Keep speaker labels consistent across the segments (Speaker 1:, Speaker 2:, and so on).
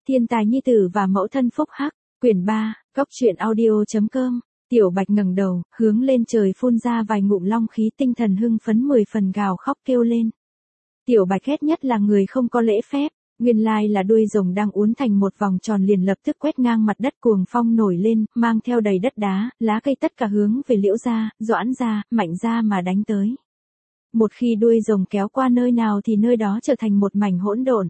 Speaker 1: Thiên tài nhi tử và mẫu thân phúc hắc, quyển 3, góc truyện audio.com. Tiểu Bạch ngẩng đầu, hướng lên trời phun ra vài ngụm long khí, tinh thần hưng phấn 10 phần, gào khóc kêu lên. Tiểu Bạch ghét nhất là người không có lễ phép, nguyên lai là đuôi rồng đang uốn thành một vòng tròn liền lập tức quét ngang mặt đất, cuồng phong nổi lên, mang theo đầy đất đá, lá cây tất cả hướng về Liễu gia, Doãn gia, Mạnh gia mà đánh tới. Một khi đuôi rồng kéo qua nơi nào thì nơi đó trở thành một mảnh hỗn độn.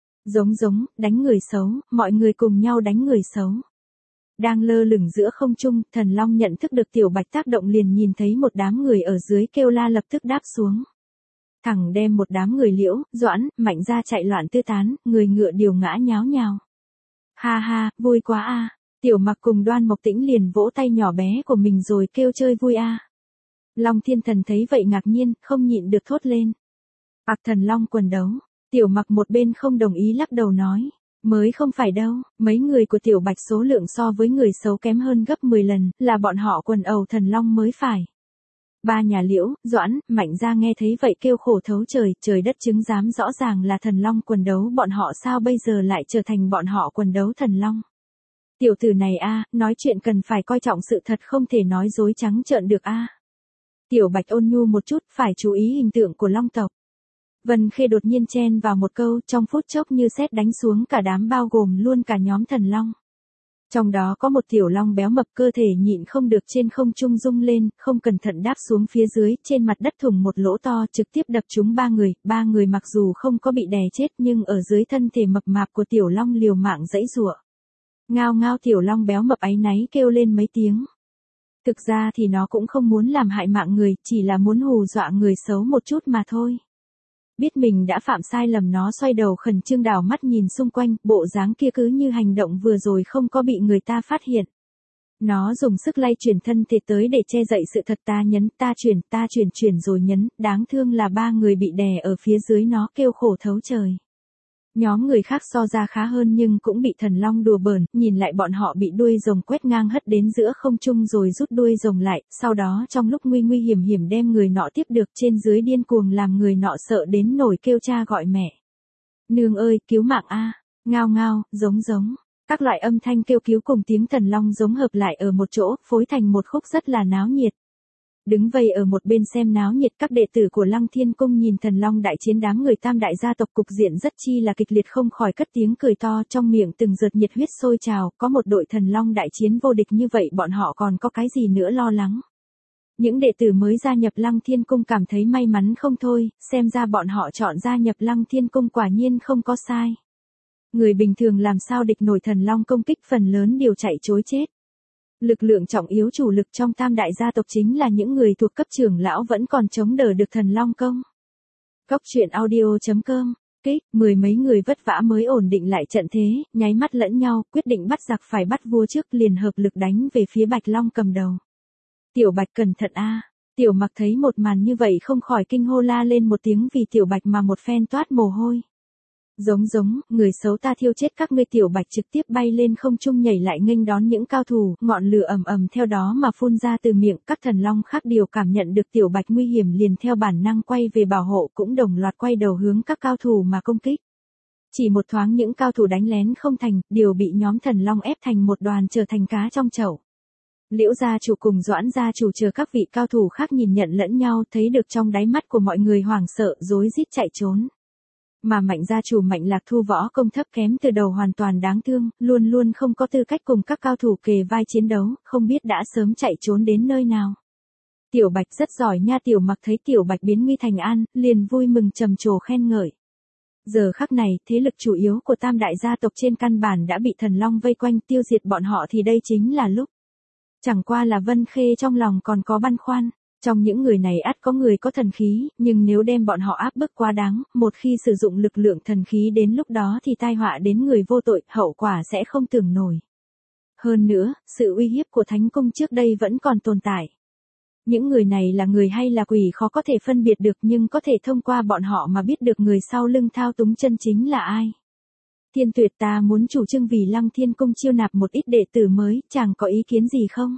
Speaker 1: Giống, đánh người xấu, mọi người cùng nhau đánh người xấu. Đang lơ lửng giữa không trung, Thần Long nhận thức được Tiểu Bạch tác động liền nhìn thấy một đám người ở dưới kêu la, lập tức đáp xuống. Thẳng đem một đám người Liễu, Doãn, Mạnh ra chạy loạn tứ tán, người ngựa điều ngã nháo nhào. Ha ha, vui quá a. Tiểu Mặc cùng Đoan Mộc Tĩnh liền vỗ tay nhỏ bé của mình rồi kêu chơi vui a. Long Thiên Thần thấy vậy ngạc nhiên, không nhịn được thốt lên. Thần Long quần đấu. Tiểu Mặc một bên không đồng ý lắc đầu nói. Mới không phải đâu, mấy người của Tiểu Bạch số lượng so với người xấu kém hơn gấp 10 lần, là bọn họ quần ầu Thần Long mới phải. Ba nhà Liễu, Doãn, Mạnh ra nghe thấy vậy kêu khổ thấu trời, trời đất chứng giám, rõ ràng là Thần Long quần đấu bọn họ, sao bây giờ lại trở thành bọn họ quần đấu Thần Long. Tiểu tử này a, nói chuyện cần phải coi trọng sự thật, không thể nói dối trắng trợn được a. Tiểu Bạch ôn nhu một chút, phải chú ý hình tượng của Long tộc. Vân Khê đột nhiên chen vào một câu, trong phút chốc như sét đánh xuống cả đám, bao gồm luôn cả nhóm Thần Long. Trong đó có một tiểu long béo mập, cơ thể nhịn không được trên không trung rung lên, không cẩn thận đáp xuống phía dưới, trên mặt đất thủng một lỗ to, trực tiếp đập trúng ba người mặc dù không có bị đè chết nhưng ở dưới thân thể mập mạp của tiểu long liều mạng giãy giụa. Ngao ngao, tiểu long béo mập áy náy kêu lên mấy tiếng. Thực ra thì nó cũng không muốn làm hại mạng người, chỉ là muốn hù dọa người xấu một chút mà thôi. Biết mình đã phạm sai lầm, nó xoay đầu khẩn trương đảo mắt nhìn xung quanh, bộ dáng kia cứ như hành động vừa rồi không có bị người ta phát hiện. Nó dùng sức lay chuyển thân thể tới để che đậy sự thật, ta nhấn, ta chuyển rồi nhấn, đáng thương là ba người bị đè ở phía dưới, nó kêu khổ thấu trời. Nhóm người khác so ra khá hơn nhưng cũng bị Thần Long đùa bỡn, nhìn lại bọn họ bị đuôi rồng quét ngang hất đến giữa không trung rồi rút đuôi rồng lại, sau đó trong lúc nguy hiểm đem người nọ tiếp được, trên dưới điên cuồng làm người nọ sợ đến nổi kêu cha gọi mẹ. Nương ơi, cứu mạng a, ngao ngao, giống. Các loại âm thanh kêu cứu cùng tiếng Thần Long giống hợp lại ở một chỗ, phối thành một khúc rất là náo nhiệt. Đứng vây ở một bên xem náo nhiệt các đệ tử của Lăng Thiên Cung nhìn Thần Long đại chiến đám người tam đại gia tộc, cục diện rất chi là kịch liệt, không khỏi cất tiếng cười to, trong miệng từng giọt nhiệt huyết sôi trào, có một đội Thần Long đại chiến vô địch như vậy bọn họ còn có cái gì nữa lo lắng. Những đệ tử mới gia nhập Lăng Thiên Cung cảm thấy may mắn không thôi, xem ra bọn họ chọn gia nhập Lăng Thiên Cung quả nhiên không có sai. Người bình thường làm sao địch nổi Thần Long công kích, phần lớn đều chạy trối chết. Lực lượng trọng yếu chủ lực trong tam đại gia tộc chính là những người thuộc cấp trưởng lão vẫn còn chống đỡ được Thần Long công. Góc truyện audio.com. Mười mấy người vất vả mới ổn định lại trận thế, nháy mắt lẫn nhau, quyết định bắt giặc phải bắt vua trước, liền hợp lực đánh về phía Bạch Long cầm đầu. Tiểu Bạch cẩn thận a. Tiểu Mặc thấy một màn như vậy không khỏi kinh hô la lên một tiếng, vì Tiểu Bạch mà một phen toát mồ hôi. Giống, người xấu, ta thiêu chết các ngươi. Tiểu Bạch trực tiếp bay lên không trung nhảy lại nghênh đón những cao thủ, ngọn lửa ầm theo đó mà phun ra từ miệng. Các thần long khác đều cảm nhận được Tiểu Bạch nguy hiểm liền theo bản năng quay về bảo hộ, cũng đồng loạt quay đầu hướng các cao thủ mà công kích. Chỉ một thoáng những cao thủ đánh lén không thành, đều bị nhóm thần long ép thành một đoàn, trở thành cá trong chậu. Liễu gia chủ cùng Doãn gia chủ chờ các vị cao thủ khác nhìn nhận lẫn nhau, thấy được trong đáy mắt của mọi người hoảng sợ, rối rít chạy trốn. Mà Mạnh gia chủ Mạnh Lạc Thu võ công thấp kém từ đầu, hoàn toàn đáng thương, luôn không có tư cách cùng các cao thủ kề vai chiến đấu, không biết đã sớm chạy trốn đến nơi nào. Tiểu Bạch rất giỏi nha. Tiểu Mặc thấy Tiểu Bạch biến nguy thành an, liền vui mừng trầm trồ khen ngợi. Giờ khắc này, thế lực chủ yếu của tam đại gia tộc trên căn bản đã bị Thần Long vây quanh, tiêu diệt bọn họ thì đây chính là lúc. Chẳng qua là Vân Khê trong lòng còn có băn khoăn. Trong những người này ắt có người có thần khí, nhưng nếu đem bọn họ áp bức quá đáng, một khi sử dụng lực lượng thần khí đến lúc đó thì tai họa đến người vô tội, hậu quả sẽ không tưởng nổi. Hơn nữa, sự uy hiếp của Thánh Cung trước đây vẫn còn tồn tại. Những người này là người hay là quỷ khó có thể phân biệt được, nhưng có thể thông qua bọn họ mà biết được người sau lưng thao túng chân chính là ai. Thiên Tuyệt, ta muốn chủ trương vì Lăng Thiên Cung chiêu nạp một ít đệ tử mới, chàng có ý kiến gì không?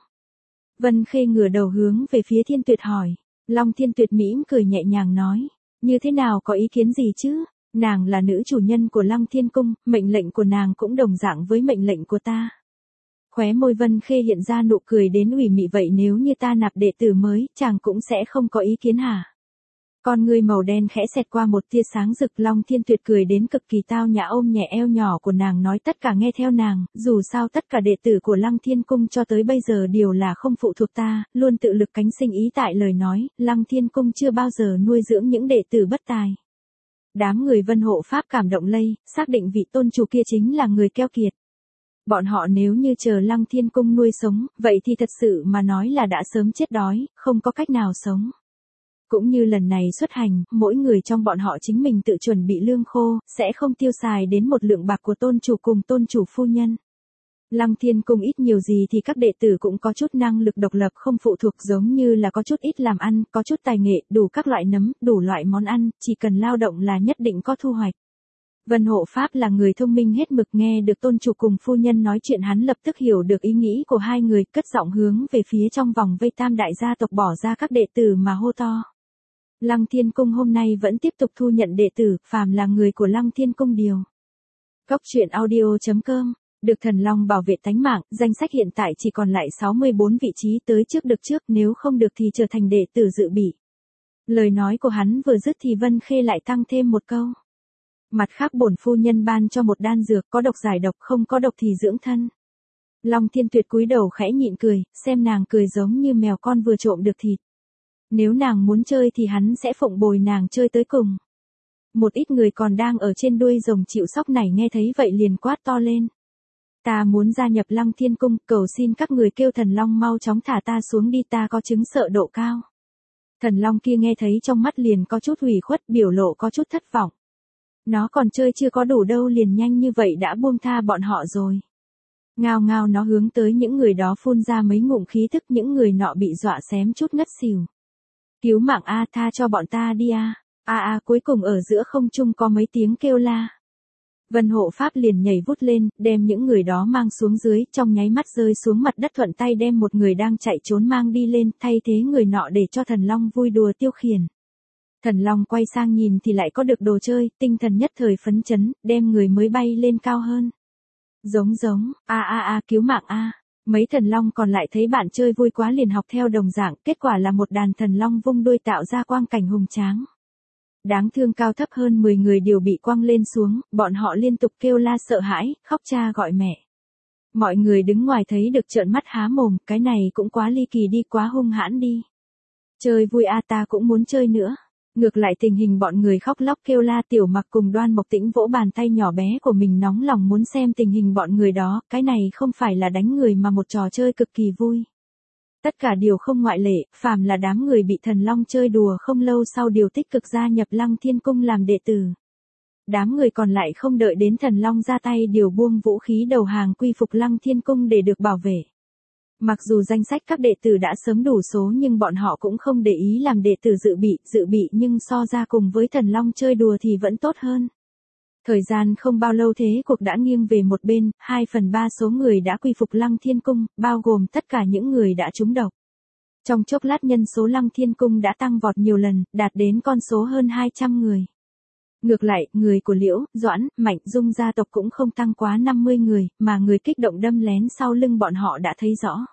Speaker 1: Vân Khê ngửa đầu hướng về phía Thiên Tuyệt hỏi. Long Thiên Tuyệt mỉm cười nhẹ nhàng nói. Như thế nào có ý kiến gì chứ? Nàng là nữ chủ nhân của Lăng Thiên Cung, mệnh lệnh của nàng cũng đồng dạng với mệnh lệnh của ta. Khóe môi Vân Khê hiện ra nụ cười đến ủy mị, vậy nếu như ta nạp đệ tử mới, chàng cũng sẽ không có ý kiến hả? Con ngươi màu đen khẽ xẹt qua một tia sáng rực. Long Thiên Tuyệt cười đến cực kỳ tao nhã, ôm nhẹ eo nhỏ của nàng nói tất cả nghe theo nàng, dù sao tất cả đệ tử của Lăng Thiên Cung cho tới bây giờ đều là không phụ thuộc ta, luôn tự lực cánh sinh ý tại lời nói, Lăng Thiên Cung chưa bao giờ nuôi dưỡng những đệ tử bất tài. Đám người Vân Hộ Pháp cảm động lây, xác định vị tôn chủ kia chính là người keo kiệt. Bọn họ nếu như chờ Lăng Thiên Cung nuôi sống, vậy thì thật sự mà nói là đã sớm chết đói, không có cách nào sống. Cũng như lần này xuất hành, mỗi người trong bọn họ chính mình tự chuẩn bị lương khô, sẽ không tiêu xài đến một lượng bạc của tôn chủ cùng tôn chủ phu nhân. Lăng Thiên Cung ít nhiều gì thì các đệ tử cũng có chút năng lực độc lập không phụ thuộc, giống như là có chút ít làm ăn, có chút tài nghệ, đủ các loại nấm, đủ loại món ăn, chỉ cần lao động là nhất định có thu hoạch. Vân Hộ Pháp là người thông minh hết mực, nghe được tôn chủ cùng phu nhân nói chuyện hắn lập tức hiểu được ý nghĩ của hai người, cất giọng hướng về phía trong vòng vây Tam đại gia tộc bỏ ra các đệ tử mà hô to. Lăng Thiên Cung hôm nay vẫn tiếp tục thu nhận đệ tử, phàm là người của Lăng Thiên Cung điều. Cốc truyện audio.com. Được Thần Long bảo vệ tánh mạng, danh sách hiện tại chỉ còn lại 64 vị trí, tới trước được trước, nếu không được thì trở thành đệ tử dự bị. Lời nói của hắn vừa dứt thì Vân Khê lại tăng thêm một câu. Mặt khác bổn phu nhân ban cho một đan dược, có độc giải độc, không có độc thì dưỡng thân. Long Thiên Tuyệt cúi đầu khẽ nhịn cười, xem nàng cười giống như mèo con vừa trộm được thịt. Nếu nàng muốn chơi thì hắn sẽ phụng bồi nàng chơi tới cùng. Một ít người còn đang ở trên đuôi rồng chịu sóc này nghe thấy vậy liền quát to lên. Ta muốn gia nhập Lăng Thiên Cung, cầu xin các người kêu Thần Long mau chóng thả ta xuống đi, ta có chứng sợ độ cao. Thần Long kia nghe thấy trong mắt liền có chút hủy khuất, biểu lộ có chút thất vọng. Nó còn chơi chưa có đủ đâu liền nhanh như vậy đã buông tha bọn họ rồi. Ngao ngao nó hướng tới những người đó phun ra mấy ngụm khí thức, những người nọ bị dọa xém chút ngất xỉu. Cứu mạng a, tha cho bọn ta đi a. Cuối cùng ở giữa không trung có mấy tiếng kêu la. Vân Hộ Pháp liền nhảy vút lên, đem những người đó mang xuống dưới, trong nháy mắt rơi xuống mặt đất, thuận tay đem một người đang chạy trốn mang đi lên, thay thế người nọ để cho Thần Long vui đùa tiêu khiển. Thần Long quay sang nhìn thì lại có được đồ chơi, tinh thần nhất thời phấn chấn, đem người mới bay lên cao hơn. Giống, cứu mạng a. Mấy thần long còn lại thấy bạn chơi vui quá liền học theo đồng dạng, kết quả là một đàn thần long vung đuôi tạo ra quang cảnh hùng tráng. Đáng thương cao thấp hơn 10 người đều bị quăng lên xuống, bọn họ liên tục kêu la sợ hãi, khóc cha gọi mẹ. Mọi người đứng ngoài thấy được trợn mắt há mồm, cái này cũng quá ly kỳ đi, quá hung hãn đi. Chơi vui a, ta cũng muốn chơi nữa. Ngược lại tình hình bọn người khóc lóc kêu la, Tiểu Mặc cùng Đoan Mộc Tĩnh vỗ bàn tay nhỏ bé của mình nóng lòng muốn xem tình hình bọn người đó, cái này không phải là đánh người mà một trò chơi cực kỳ vui. Tất cả đều không ngoại lệ, phàm là đám người bị Thần Long chơi đùa không lâu sau đều tích cực gia nhập Lăng Thiên Cung làm đệ tử. Đám người còn lại không đợi đến Thần Long ra tay đều buông vũ khí đầu hàng quy phục Lăng Thiên Cung để được bảo vệ. Mặc dù danh sách các đệ tử đã sớm đủ số nhưng bọn họ cũng không để ý làm đệ tử dự bị nhưng so ra cùng với Thần Long chơi đùa thì vẫn tốt hơn. Thời gian không bao lâu thế cuộc đã nghiêng về một bên, 2/3 số người đã quy phục Lăng Thiên Cung, bao gồm tất cả những người đã trúng độc. Trong chốc lát nhân số Lăng Thiên Cung đã tăng vọt nhiều lần, đạt đến con số hơn 200 người. Ngược lại, người của Liễu, Doãn, Mạnh Dung gia tộc cũng không tăng quá 50 người, mà người kích động đâm lén sau lưng bọn họ đã thấy rõ.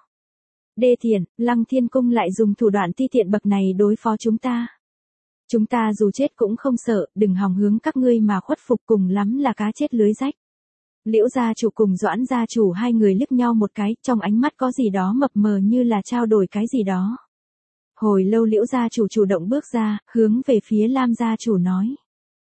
Speaker 1: Đê tiện, Lăng Thiên Cung lại dùng thủ đoạn ti tiện bậc này đối phó chúng ta. Chúng ta dù chết cũng không sợ, đừng hòng hướng các ngươi mà khuất phục, cùng lắm là cá chết lưới rách. Liễu gia chủ cùng Doãn gia chủ hai người liếc nhau một cái, trong ánh mắt có gì đó mập mờ như là trao đổi cái gì đó. Hồi lâu Liễu gia chủ chủ động bước ra, hướng về phía Lam gia chủ nói.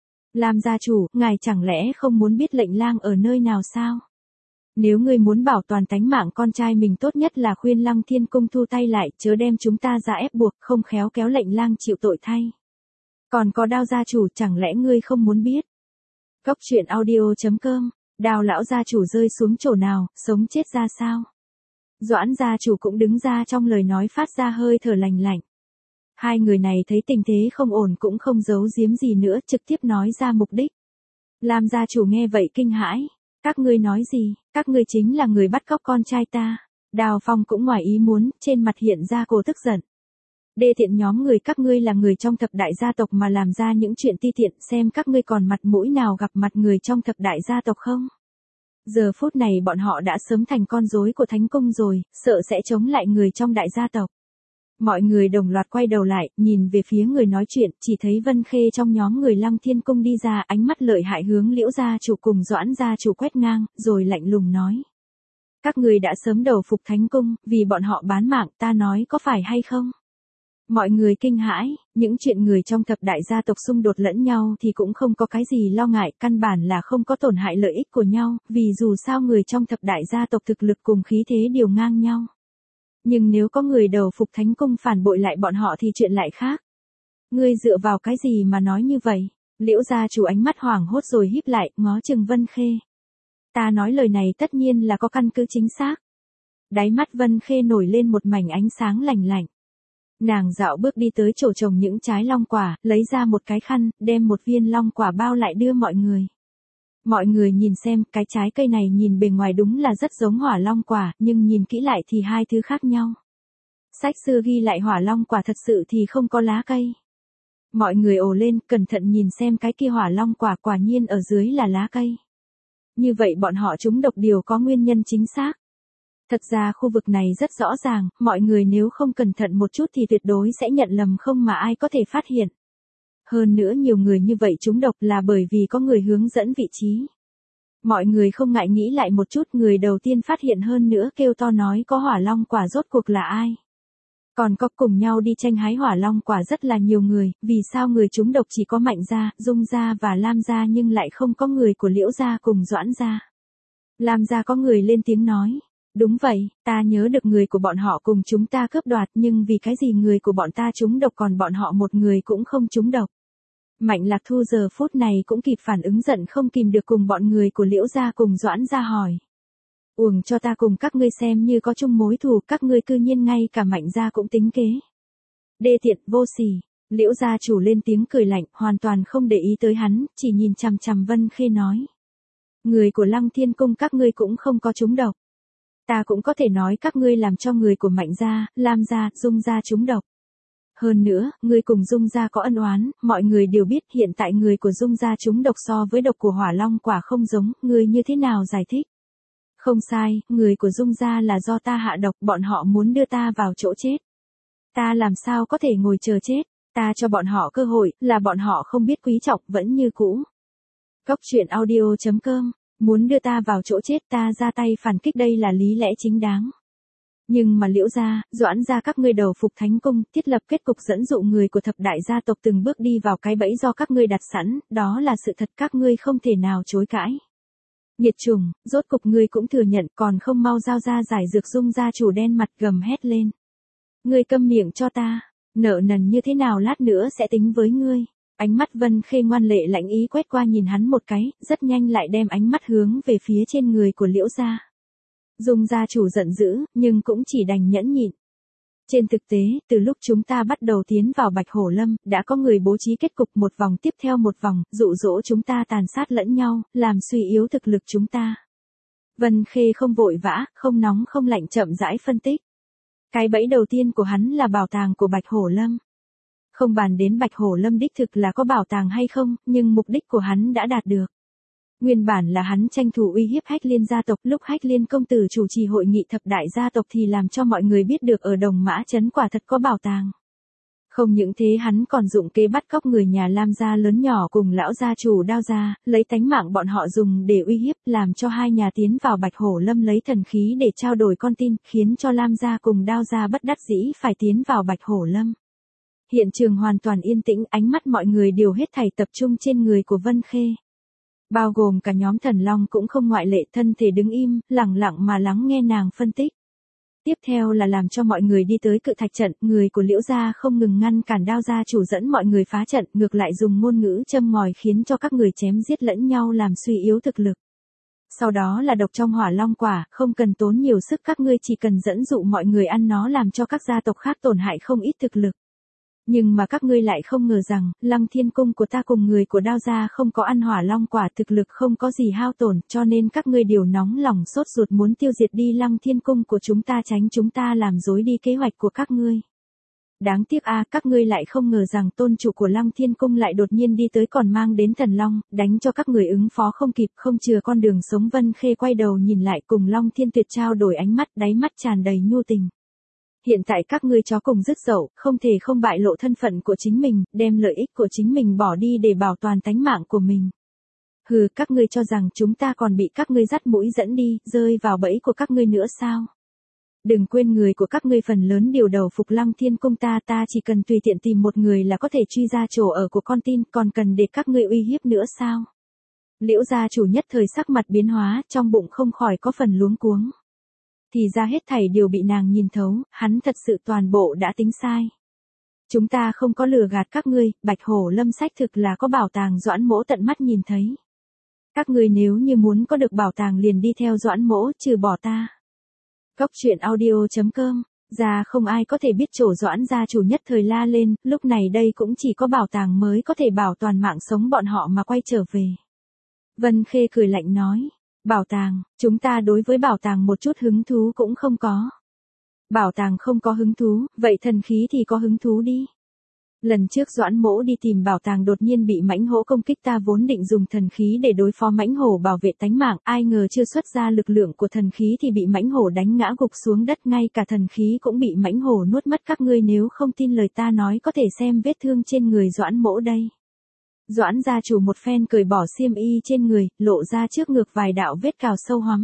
Speaker 1: Lam gia chủ, ngài chẳng lẽ không muốn biết lệnh lang ở nơi nào sao? Nếu ngươi muốn bảo toàn tánh mạng con trai mình tốt nhất là khuyên Lăng Thiên Cung thu tay lại, chớ đem chúng ta ra ép buộc, không khéo kéo lệnh lang chịu tội thay. Còn có Đao gia chủ, chẳng lẽ ngươi không muốn biết? Cốc truyện audio.com, Đao lão gia chủ rơi xuống chỗ nào, sống chết ra sao? Doãn gia chủ cũng đứng ra, trong lời nói phát ra hơi thở lạnh lạnh. Hai người này thấy tình thế không ổn cũng không giấu giếm gì nữa, trực tiếp nói ra mục đích. Lam gia chủ nghe vậy kinh hãi. Các ngươi nói gì, các ngươi chính là người bắt cóc con trai ta. Đào Phong cũng ngoài ý muốn, trên mặt hiện ra cô tức giận. Đê tiện nhóm người các ngươi là người trong thập đại gia tộc mà làm ra những chuyện ti tiện, xem các ngươi còn mặt mũi nào gặp mặt người trong thập đại gia tộc không? Giờ phút này bọn họ đã sớm thành con rối của Thánh Cung rồi, sợ sẽ chống lại người trong đại gia tộc. Mọi người đồng loạt quay đầu lại, nhìn về phía người nói chuyện, chỉ thấy Vân Khê trong nhóm người Lăng Thiên Cung đi ra, ánh mắt lợi hại hướng Liễu gia chủ cùng Doãn gia chủ quét ngang, rồi lạnh lùng nói. Các người đã sớm đầu phục Thánh Cung, vì bọn họ bán mạng, ta nói có phải hay không? Mọi người kinh hãi, những chuyện người trong thập đại gia tộc xung đột lẫn nhau thì cũng không có cái gì lo ngại, căn bản là không có tổn hại lợi ích của nhau, vì dù sao người trong thập đại gia tộc thực lực cùng khí thế đều ngang nhau. Nhưng nếu có người đầu phục Thánh Cung phản bội lại bọn họ thì chuyện lại khác. Ngươi dựa vào cái gì mà nói như vậy? Liễu gia chủ ánh mắt hoảng hốt rồi híp lại, ngó chừng Vân Khê. Ta nói lời này tất nhiên là có căn cứ chính xác. Đáy mắt Vân Khê nổi lên một mảnh ánh sáng lạnh lạnh. Nàng dạo bước đi tới chỗ trồng những trái long quả, lấy ra một cái khăn, đem một viên long quả bao lại đưa mọi người. Mọi người nhìn xem, cái trái cây này nhìn bề ngoài đúng là rất giống hỏa long quả, nhưng nhìn kỹ lại thì hai thứ khác nhau. Sách xưa ghi lại hỏa long quả thật sự thì không có lá cây. Mọi người ồ lên, cẩn thận nhìn xem cái kia hỏa long quả, quả nhiên ở dưới là lá cây. Như vậy bọn họ trúng độc điều có nguyên nhân chính xác. Thật ra khu vực này rất rõ ràng, mọi người nếu không cẩn thận một chút thì tuyệt đối sẽ nhận lầm không mà ai có thể phát hiện. Hơn nữa nhiều người như vậy trúng độc là bởi vì có người hướng dẫn vị trí. Mọi người không ngại nghĩ lại một chút, người đầu tiên phát hiện hơn nữa kêu to nói có hỏa long quả rốt cuộc là ai. Còn có cùng nhau đi tranh hái hỏa long quả rất là nhiều người, vì sao người trúng độc chỉ có Mạnh gia, Dung gia và Lam gia nhưng lại không có người của Liễu gia cùng Doãn gia. Lam gia có người lên tiếng nói. Đúng vậy, ta nhớ được người của bọn họ cùng chúng ta cướp đoạt nhưng vì cái gì người của bọn ta trúng độc còn bọn họ một người cũng không trúng độc. Mạnh Lạc Thu giờ phút này cũng kịp phản ứng giận không kìm được cùng bọn người của Liễu gia cùng Doãn gia hỏi. Uổng cho ta cùng các ngươi xem như có chung mối thù, các ngươi cư nhiên ngay cả Mạnh gia cũng tính kế. Đê tiện, vô sỉ. Liễu gia chủ lên tiếng cười lạnh, hoàn toàn không để ý tới hắn, chỉ nhìn chằm chằm Vân Khê nói. Người của Lăng Thiên Cung các ngươi cũng không có trúng độc. Ta cũng có thể nói các ngươi làm cho người của Mạnh gia, Lam gia, Dung gia trúng độc. Hơn nữa, người cùng Dung gia có ân oán, mọi người đều biết hiện tại người của Dung gia trúng độc so với độc của hỏa long quả không giống, người như thế nào giải thích? Không sai, người của Dung gia là do ta hạ độc, bọn họ muốn đưa ta vào chỗ chết. Ta làm sao có thể ngồi chờ chết, ta cho bọn họ cơ hội, là bọn họ không biết quý trọng, vẫn như cũ. Cốc truyện audio.com, muốn đưa ta vào chỗ chết, ta ra tay phản kích, đây là lý lẽ chính đáng. Nhưng mà Liễu gia, Doãn gia các ngươi đầu phục Thánh Cung, thiết lập kết cục dẫn dụ người của thập đại gia tộc từng bước đi vào cái bẫy do các ngươi đặt sẵn, đó là sự thật các ngươi không thể nào chối cãi. Nghiệt chủng, rốt cục ngươi cũng thừa nhận, còn không mau giao ra giải dược. Dung gia chủ đen mặt gầm hét lên. Ngươi câm miệng cho ta, nợ nần như thế nào lát nữa sẽ tính với ngươi. Ánh mắt Vân Khê ngoan lệ lãnh ý quét qua nhìn hắn một cái, rất nhanh lại đem ánh mắt hướng về phía trên người của Liễu gia. Dung gia chủ giận dữ, nhưng cũng chỉ đành nhẫn nhịn. Trên thực tế, từ lúc chúng ta bắt đầu tiến vào Bạch Hổ Lâm, đã có người bố trí kết cục một vòng tiếp theo một vòng, dụ dỗ chúng ta tàn sát lẫn nhau, làm suy yếu thực lực chúng ta. Vân Khê không vội vã, không nóng không lạnh, chậm rãi phân tích. Cái bẫy đầu tiên của hắn là bảo tàng của Bạch Hổ Lâm. Không bàn đến Bạch Hổ Lâm đích thực là có bảo tàng hay không, nhưng mục đích của hắn đã đạt được. Nguyên bản là hắn tranh thủ uy hiếp Hách Liên gia tộc, lúc Hách Liên công tử chủ trì hội nghị thập đại gia tộc thì làm cho mọi người biết được ở Đồng Mã Trấn quả thật có bảo tàng. Không những thế hắn còn dụng kế bắt cóc người nhà Lam gia lớn nhỏ cùng lão gia chủ Đao gia, lấy tánh mạng bọn họ dùng để uy hiếp, làm cho hai nhà tiến vào Bạch Hổ Lâm lấy thần khí để trao đổi con tin, khiến cho Lam gia cùng Đao gia bất đắc dĩ phải tiến vào Bạch Hổ Lâm. Hiện trường hoàn toàn yên tĩnh, ánh mắt mọi người đều hết thảy tập trung trên người của Vân Khê. Bao gồm cả nhóm thần long cũng không ngoại lệ, thân thể đứng im, lặng lặng mà lắng nghe nàng phân tích. Tiếp theo là làm cho mọi người đi tới cự thạch trận, người của Liễu gia không ngừng ngăn cản Đao gia chủ dẫn mọi người phá trận, ngược lại dùng ngôn ngữ châm ngòi khiến cho các người chém giết lẫn nhau làm suy yếu thực lực. Sau đó là độc trong hỏa long quả, không cần tốn nhiều sức, các ngươi chỉ cần dẫn dụ mọi người ăn nó làm cho các gia tộc khác tổn hại không ít thực lực. Nhưng mà các ngươi lại không ngờ rằng, Lăng Thiên Cung của ta cùng người của Đao gia không có ăn hỏa long quả, thực lực không có gì hao tổn, cho nên các ngươi đều nóng lòng sốt ruột muốn tiêu diệt đi Lăng Thiên Cung của chúng ta, tránh chúng ta làm rối đi kế hoạch của các ngươi. Đáng tiếc a, các ngươi lại không ngờ rằng tôn chủ của Lăng Thiên Cung lại đột nhiên đi tới còn mang đến thần long, đánh cho các người ứng phó không kịp, không chừa con đường sống. Vân Khê quay đầu nhìn lại cùng Long Thiên Tuyệt trao đổi ánh mắt, đáy mắt tràn đầy nhu tình. Hiện tại các ngươi chó cùng dứt dậu, không thể không bại lộ thân phận của chính mình, đem lợi ích của chính mình bỏ đi để bảo toàn tánh mạng của mình. Hừ, các ngươi cho rằng chúng ta còn bị các ngươi dắt mũi dẫn đi, rơi vào bẫy của các ngươi nữa sao? Đừng quên người của các ngươi phần lớn điều đầu phục Lăng Thiên Cung ta chỉ cần tùy tiện tìm một người là có thể truy ra chỗ ở của con tin, còn cần để các ngươi uy hiếp nữa sao? Liễu gia chủ nhất thời sắc mặt biến hóa, trong bụng không khỏi có phần luống cuống. Thì ra hết thảy đều bị nàng nhìn thấu, hắn thật sự toàn bộ đã tính sai. Chúng ta không có lừa gạt các ngươi, Bạch Hổ Lâm sách thực là có bảo tàng Doãn Mỗ tận mắt nhìn thấy. Các ngươi nếu như muốn có được bảo tàng liền đi theo Doãn Mỗ, trừ bỏ ta. Cốc truyện audio.com, ra không ai có thể biết chỗ Doãn gia chủ nhất thời la lên, lúc này đây cũng chỉ có bảo tàng mới có thể bảo toàn mạng sống bọn họ mà quay trở về. Vân Khê cười lạnh nói, bảo tàng, chúng ta đối với bảo tàng một chút hứng thú cũng không có. Bảo tàng không có hứng thú, vậy thần khí thì có hứng thú đi. Lần trước Doãn Mỗ đi tìm bảo tàng đột nhiên bị mãnh hổ công kích, ta vốn định dùng thần khí để đối phó mãnh hổ bảo vệ tánh mạng, ai ngờ chưa xuất ra lực lượng của thần khí thì bị mãnh hổ đánh ngã gục xuống đất, ngay cả thần khí cũng bị mãnh hổ nuốt mất. Các ngươi nếu không tin lời ta nói có thể xem vết thương trên người Doãn Mỗ đây. Doãn gia chủ một phen cởi bỏ xiêm y trên người, lộ ra trước ngực vài đạo vết cào sâu hoắm.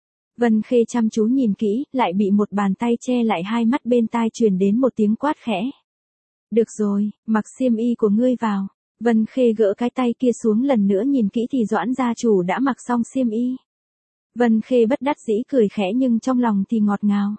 Speaker 1: Vân Khê chăm chú nhìn kỹ, lại bị một bàn tay che lại hai mắt, bên tai truyền đến một tiếng quát khẽ. Được rồi, mặc xiêm y của ngươi vào. Vân Khê gỡ cái tay kia xuống, lần nữa nhìn kỹ thì Doãn gia chủ đã mặc xong xiêm y. Vân Khê bất đắc dĩ cười khẽ nhưng trong lòng thì ngọt ngào.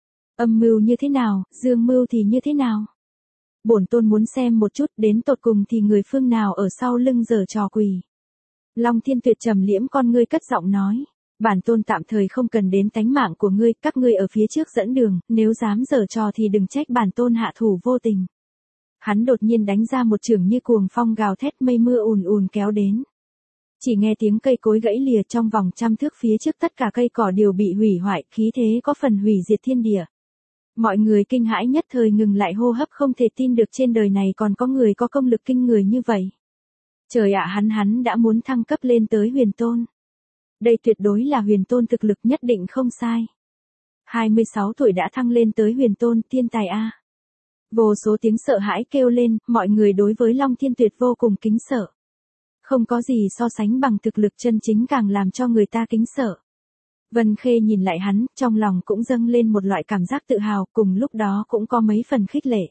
Speaker 1: Âm mưu như thế nào, dương mưu thì như thế nào? Bổn tôn muốn xem một chút đến tột cùng thì người phương nào ở sau lưng giở trò quỷ. Long Thiên Tuyệt trầm liễm con ngươi cất giọng nói. Bản tôn tạm thời không cần đến tánh mạng của ngươi, các ngươi ở phía trước dẫn đường, nếu dám giở trò thì đừng trách bản tôn hạ thủ vô tình. Hắn đột nhiên đánh ra một chưởng như cuồng phong gào thét, mây mưa ùn ùn kéo đến. Chỉ nghe tiếng cây cối gãy lìa, trong vòng 100 thước phía trước tất cả cây cỏ đều bị hủy hoại, khí thế có phần hủy diệt thiên địa. Mọi người kinh hãi nhất thời ngừng lại hô hấp, không thể tin được trên đời này còn có người có công lực kinh người như vậy. Trời ạ, hắn đã muốn thăng cấp lên tới huyền tôn. Đây tuyệt đối là huyền tôn, thực lực nhất định không sai. 26 tuổi đã thăng lên tới huyền tôn, thiên tài a. Vô số tiếng sợ hãi kêu lên, mọi người đối với Long Thiên Tuyệt vô cùng kính sợ. Không có gì so sánh bằng thực lực chân chính càng làm cho người ta kính sợ. Vân Khê nhìn lại hắn, trong lòng cũng dâng lên một loại cảm giác tự hào, cùng lúc đó cũng có mấy phần khích lệ.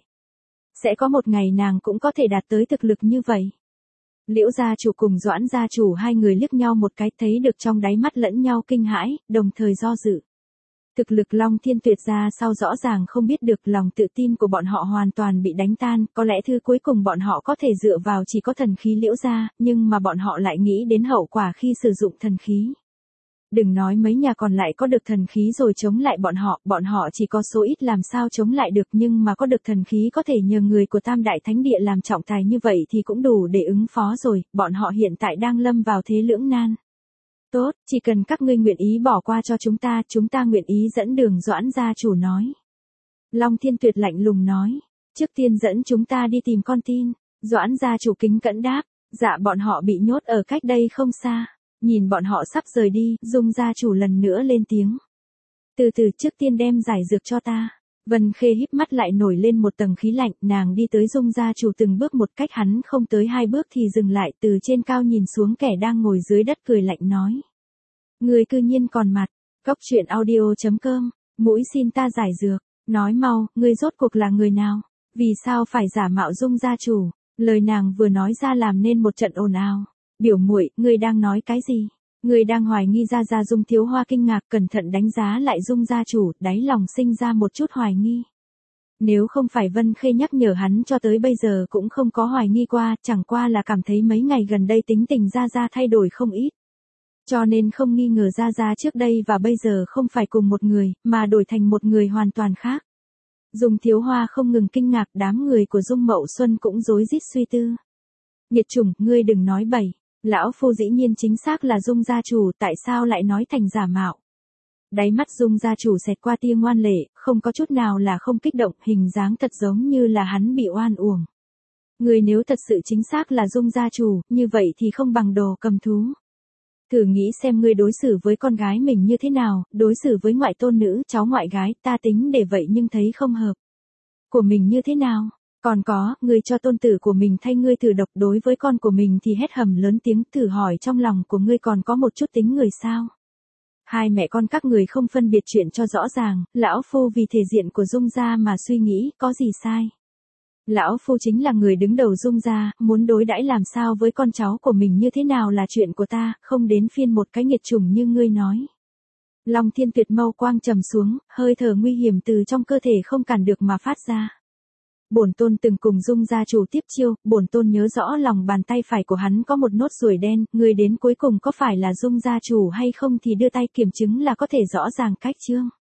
Speaker 1: Sẽ có một ngày nàng cũng có thể đạt tới thực lực như vậy. Liễu gia chủ cùng Doãn gia chủ hai người liếc nhau một cái, thấy được trong đáy mắt lẫn nhau kinh hãi, đồng thời do dự. Thực lực Long Thiên Tuyệt ra sau rõ ràng không biết được, lòng tự tin của bọn họ hoàn toàn bị đánh tan, có lẽ thứ cuối cùng bọn họ có thể dựa vào chỉ có thần khí Liễu gia, nhưng mà bọn họ lại nghĩ đến hậu quả khi sử dụng thần khí. Đừng nói mấy nhà còn lại có được thần khí rồi chống lại bọn họ chỉ có số ít làm sao chống lại được, nhưng mà có được thần khí có thể nhờ người của Tam Đại Thánh Địa làm trọng tài như vậy thì cũng đủ để ứng phó rồi, bọn họ hiện tại đang lâm vào thế lưỡng nan. Tốt, chỉ cần các ngươi nguyện ý bỏ qua cho chúng ta nguyện ý dẫn đường, Doãn gia chủ nói. Long Thiên Tuyệt lạnh lùng nói, trước tiên dẫn chúng ta đi tìm con tin. Doãn gia chủ kính cẩn đáp, dạ bọn họ bị nhốt ở cách đây không xa. Nhìn bọn họ sắp rời đi, Dung gia chủ lần nữa lên tiếng. Từ từ, trước tiên đem giải dược cho ta. Vân Khê híp mắt lại nổi lên một tầng khí lạnh, nàng đi tới Dung gia chủ từng bước một, cách hắn không tới 2 bước thì dừng lại, từ trên cao nhìn xuống kẻ đang ngồi dưới đất cười lạnh nói. Người cư nhiên còn mặt, Cốc truyện audio.com, mũi xin ta giải dược, nói mau, ngươi rốt cuộc là người nào, vì sao phải giả mạo Dung gia chủ, lời nàng vừa nói ra làm nên một trận ồn ào. Biểu muội, ngươi đang nói cái gì? Ngươi đang hoài nghi Gia Dung Thiếu Hoa kinh ngạc cẩn thận đánh giá lại Dung gia chủ, đáy lòng sinh ra một chút hoài nghi. Nếu không phải Vân Khê nhắc nhở hắn cho tới bây giờ cũng không có hoài nghi qua, chẳng qua là cảm thấy mấy ngày gần đây tính tình Gia thay đổi không ít. Cho nên không nghi ngờ Gia trước đây và bây giờ không phải cùng một người, mà đổi thành một người hoàn toàn khác. Dung Thiếu Hoa không ngừng kinh ngạc, đám người của Dung Mậu Xuân cũng rối rít suy tư. Nhiệt chủng, ngươi đừng nói bậy. Lão phu dĩ nhiên chính xác là Dung gia chủ, tại sao lại nói thành giả mạo? Đáy mắt Dung gia chủ xẹt qua tia ngoan lệ, không có chút nào là không kích động, hình dáng thật giống như là hắn bị oan uổng. Người nếu thật sự chính xác là Dung gia chủ, như vậy thì không bằng đồ cầm thú. Thử nghĩ xem ngươi đối xử với con gái mình như thế nào, đối xử với ngoại tôn nữ, cháu ngoại gái, ta tính để vậy nhưng thấy không hợp. Của mình như thế nào? Còn có, ngươi cho tôn tử của mình thay ngươi thử độc, đối với con của mình thì hét hầm lớn tiếng, thử hỏi trong lòng của ngươi còn có một chút tính người sao? Hai mẹ con các người không phân biệt chuyện cho rõ ràng, lão phu vì thể diện của Dung gia mà suy nghĩ, có gì sai? Lão phu chính là người đứng đầu Dung gia, muốn đối đãi làm sao với con cháu của mình như thế nào là chuyện của ta, không đến phiên một cái nghiệt chủng như ngươi nói. Long Thiên Tuyệt mâu quang trầm xuống, hơi thở nguy hiểm từ trong cơ thể không cản được mà phát ra. Bổn tôn từng cùng Dung gia chủ tiếp chiêu, bổn tôn nhớ rõ lòng bàn tay phải của hắn có một nốt ruồi đen, người đến cuối cùng có phải là Dung gia chủ hay không thì đưa tay kiểm chứng là có thể rõ ràng cách chương.